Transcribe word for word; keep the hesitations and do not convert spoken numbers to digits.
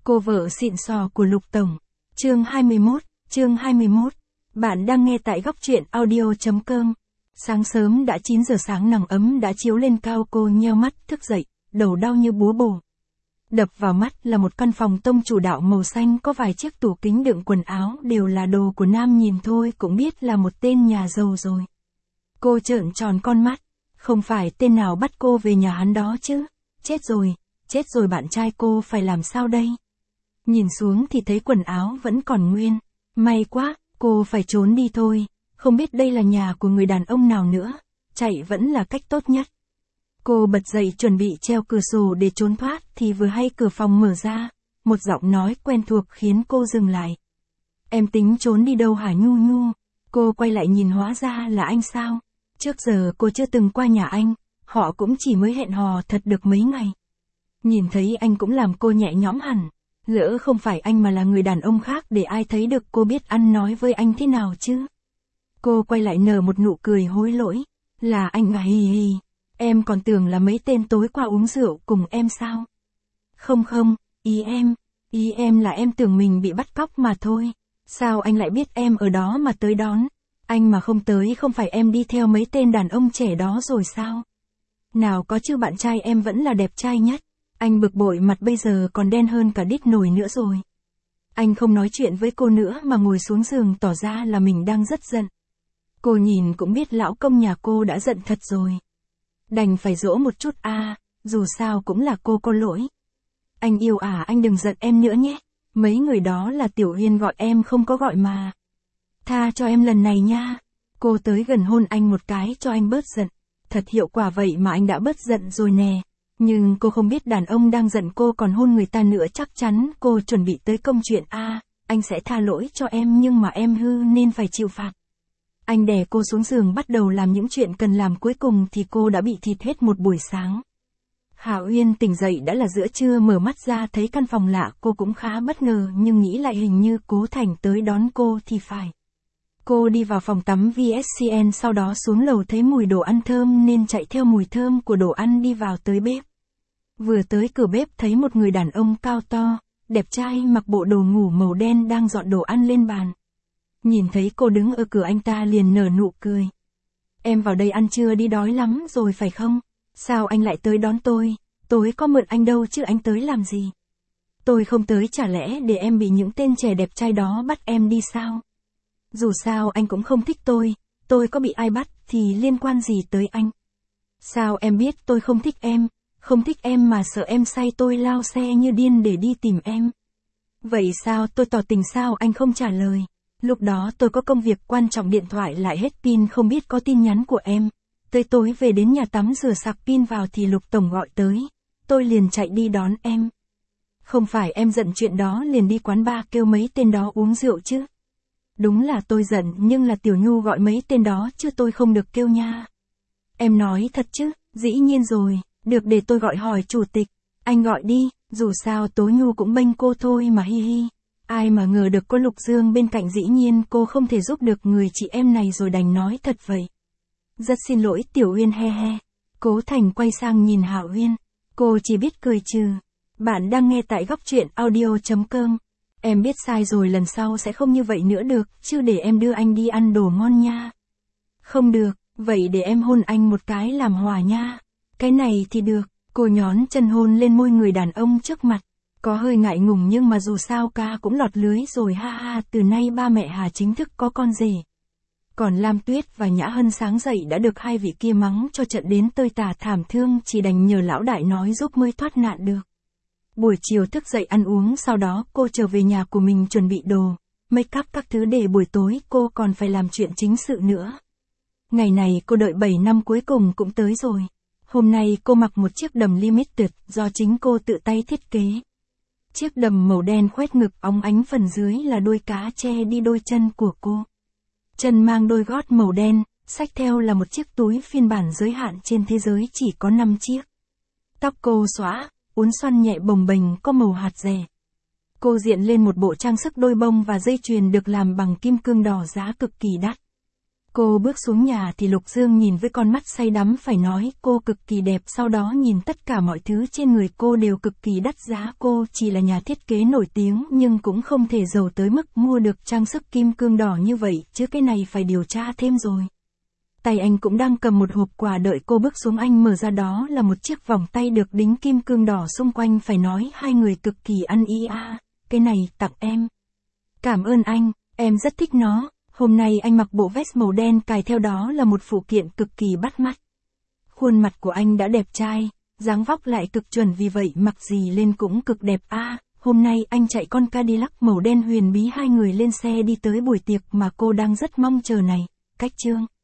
Cô vợ xịn sò của Lục Tổng. Chương hai mươi mốt, chương hai mươi mốt. Bạn đang nghe tại góc truyện audio.com. Sáng sớm đã chín giờ sáng, nắng ấm đã chiếu lên cao, cô nheo mắt thức dậy, đầu đau như búa bổ. Đập vào mắt là một căn phòng tông chủ đạo màu xanh, có vài chiếc tủ kính đựng quần áo đều là đồ của nam, nhìn thôi cũng biết là một tên nhà giàu rồi. Cô trợn tròn con mắt, không phải tên nào bắt cô về nhà hắn đó chứ? Chết rồi, chết rồi, bạn trai cô phải làm sao đây? Nhìn xuống thì thấy quần áo vẫn còn nguyên. May quá, cô phải trốn đi thôi, không biết đây là nhà của người đàn ông nào nữa, chạy vẫn là cách tốt nhất. Cô bật dậy chuẩn bị treo cửa sổ để trốn thoát thì vừa hay cửa phòng mở ra, một giọng nói quen thuộc khiến cô dừng lại. Em tính trốn đi đâu hả Nhu Nhu? Cô quay lại nhìn, hóa ra là anh sao? Trước giờ cô chưa từng qua nhà anh, họ cũng chỉ mới hẹn hò thật được mấy ngày. Nhìn thấy anh cũng làm cô nhẹ nhõm hẳn. Lỡ không phải anh mà là người đàn ông khác, để ai thấy được cô biết ăn nói với anh thế nào chứ? Cô quay lại nở một nụ cười hối lỗi. Là anh à, hì hì. Em còn tưởng là mấy tên tối qua uống rượu cùng em sao? Không không, ý em, ý em là em tưởng mình bị bắt cóc mà thôi. Sao anh lại biết em ở đó mà tới đón? Anh mà không tới không phải em đi theo mấy tên đàn ông trẻ đó rồi sao? Nào có chứ, bạn trai em vẫn là đẹp trai nhất. Anh bực bội, mặt bây giờ còn đen hơn cả đít nồi nữa rồi. Anh không nói chuyện với cô nữa mà ngồi xuống giường tỏ ra là mình đang rất giận. Cô nhìn cũng biết lão công nhà cô đã giận thật rồi. Đành phải dỗ một chút a, à, dù sao cũng là cô có lỗi. Anh yêu à, anh đừng giận em nữa nhé. Mấy người đó là Tiểu Uyên gọi em, không có gọi mà. Tha cho em lần này nha. Cô tới gần hôn anh một cái cho anh bớt giận. Thật hiệu quả vậy mà anh đã bớt giận rồi nè. Nhưng cô không biết đàn ông đang giận cô còn hôn người ta nữa, chắc chắn cô chuẩn bị tới công chuyện a, à, anh sẽ tha lỗi cho em nhưng mà em hư nên phải chịu phạt. Anh đè cô xuống giường bắt đầu làm những chuyện cần làm, cuối cùng thì cô đã bị thịt hết một buổi sáng. Hà Uyên tỉnh dậy đã là giữa trưa, mở mắt ra thấy căn phòng lạ, cô cũng khá bất ngờ nhưng nghĩ lại hình như Cố Thành tới đón cô thì phải. Cô đi vào phòng tắm vê ét xê en, sau đó xuống lầu thấy mùi đồ ăn thơm nên chạy theo mùi thơm của đồ ăn đi vào tới bếp. Vừa tới cửa bếp thấy một người đàn ông cao to, đẹp trai, mặc bộ đồ ngủ màu đen đang dọn đồ ăn lên bàn. Nhìn thấy cô đứng ở cửa, anh ta liền nở nụ cười. Em vào đây ăn trưa đi, đói lắm rồi phải không? Sao anh lại tới đón tôi? Tối có mượn anh đâu chứ, anh tới làm gì? Tôi không tới, chả lẽ để em bị những tên trẻ đẹp trai đó bắt em đi sao? Dù sao anh cũng không thích tôi, tôi có bị ai bắt thì liên quan gì tới anh? Sao em biết tôi không thích em? Không thích em mà sợ em say tôi lao xe như điên để đi tìm em. Vậy sao tôi tỏ tình sao anh không trả lời? Lúc đó tôi có công việc quan trọng, điện thoại lại hết pin, không biết có tin nhắn của em. Tới tối về đến nhà tắm rửa sạc pin vào thì Lục Tổng gọi tới. Tôi liền chạy đi đón em. Không phải em giận chuyện đó liền đi quán bar kêu mấy tên đó uống rượu chứ? Đúng là tôi giận, nhưng là Tiểu Nhu gọi mấy tên đó chứ tôi không được kêu nha. Em nói thật chứ? Dĩ nhiên rồi, được, để tôi gọi hỏi chủ tịch. Anh gọi đi, dù sao Tố Nhu cũng bênh cô thôi mà, hi hi. Ai mà ngờ được có Lục Dương bên cạnh, dĩ nhiên cô không thể giúp được người chị em này rồi, đành nói thật vậy. Rất xin lỗi Tiểu Uyên, he he. Cố Thành quay sang nhìn Hà Uyên. Cô chỉ biết cười trừ. Bạn đang nghe tại góc truyện audio.com. Em biết sai rồi, lần sau sẽ không như vậy nữa được, chứ để em đưa anh đi ăn đồ ngon nha. Không được, vậy để em hôn anh một cái làm hòa nha. Cái này thì được. Cô nhón chân hôn lên môi người đàn ông trước mặt. Có hơi ngại ngùng nhưng mà dù sao ca cũng lọt lưới rồi, ha ha, từ nay ba mẹ Hà chính thức có con rể. Còn Lam Tuyết và Nhã Hân sáng dậy đã được hai vị kia mắng cho trận đến tơi tả thảm thương, chỉ đành nhờ lão đại nói giúp mới thoát nạn được. Buổi chiều thức dậy ăn uống, sau đó cô trở về nhà của mình chuẩn bị đồ, make up các thứ để buổi tối cô còn phải làm chuyện chính sự nữa. Ngày này cô đợi bảy năm cuối cùng cũng tới rồi. Hôm nay cô mặc một chiếc đầm limited do chính cô tự tay thiết kế. Chiếc đầm màu đen khoét ngực, óng ánh, phần dưới là đuôi cá che đi đôi chân của cô. Chân mang đôi gót màu đen, xách theo là một chiếc túi phiên bản giới hạn trên thế giới chỉ có năm chiếc. Tóc cô xõa, uốn xoăn nhẹ bồng bềnh có màu hạt dẻ. Cô diện lên một bộ trang sức đôi bông và dây chuyền được làm bằng kim cương đỏ giá cực kỳ đắt. Cô bước xuống nhà thì Lục Dương nhìn với con mắt say đắm phải nói cô cực kỳ đẹp, sau đó nhìn tất cả mọi thứ trên người cô đều cực kỳ đắt giá. Cô chỉ là nhà thiết kế nổi tiếng nhưng cũng không thể giàu tới mức mua được trang sức kim cương đỏ như vậy, chứ cái này phải điều tra thêm rồi. Tay anh cũng đang cầm một hộp quà đợi cô bước xuống, anh mở ra đó là một chiếc vòng tay được đính kim cương đỏ xung quanh, phải nói hai người cực kỳ ăn ý. À, cái này tặng em. Cảm ơn anh, em rất thích nó. Hôm nay anh mặc bộ vest màu đen cài theo đó là một phụ kiện cực kỳ bắt mắt. Khuôn mặt của anh đã đẹp trai, dáng vóc lại cực chuẩn, vì vậy mặc gì lên cũng cực đẹp. À, hôm nay anh chạy con Cadillac màu đen huyền bí. Hai người lên xe đi tới buổi tiệc mà cô đang rất mong chờ này. Cách chương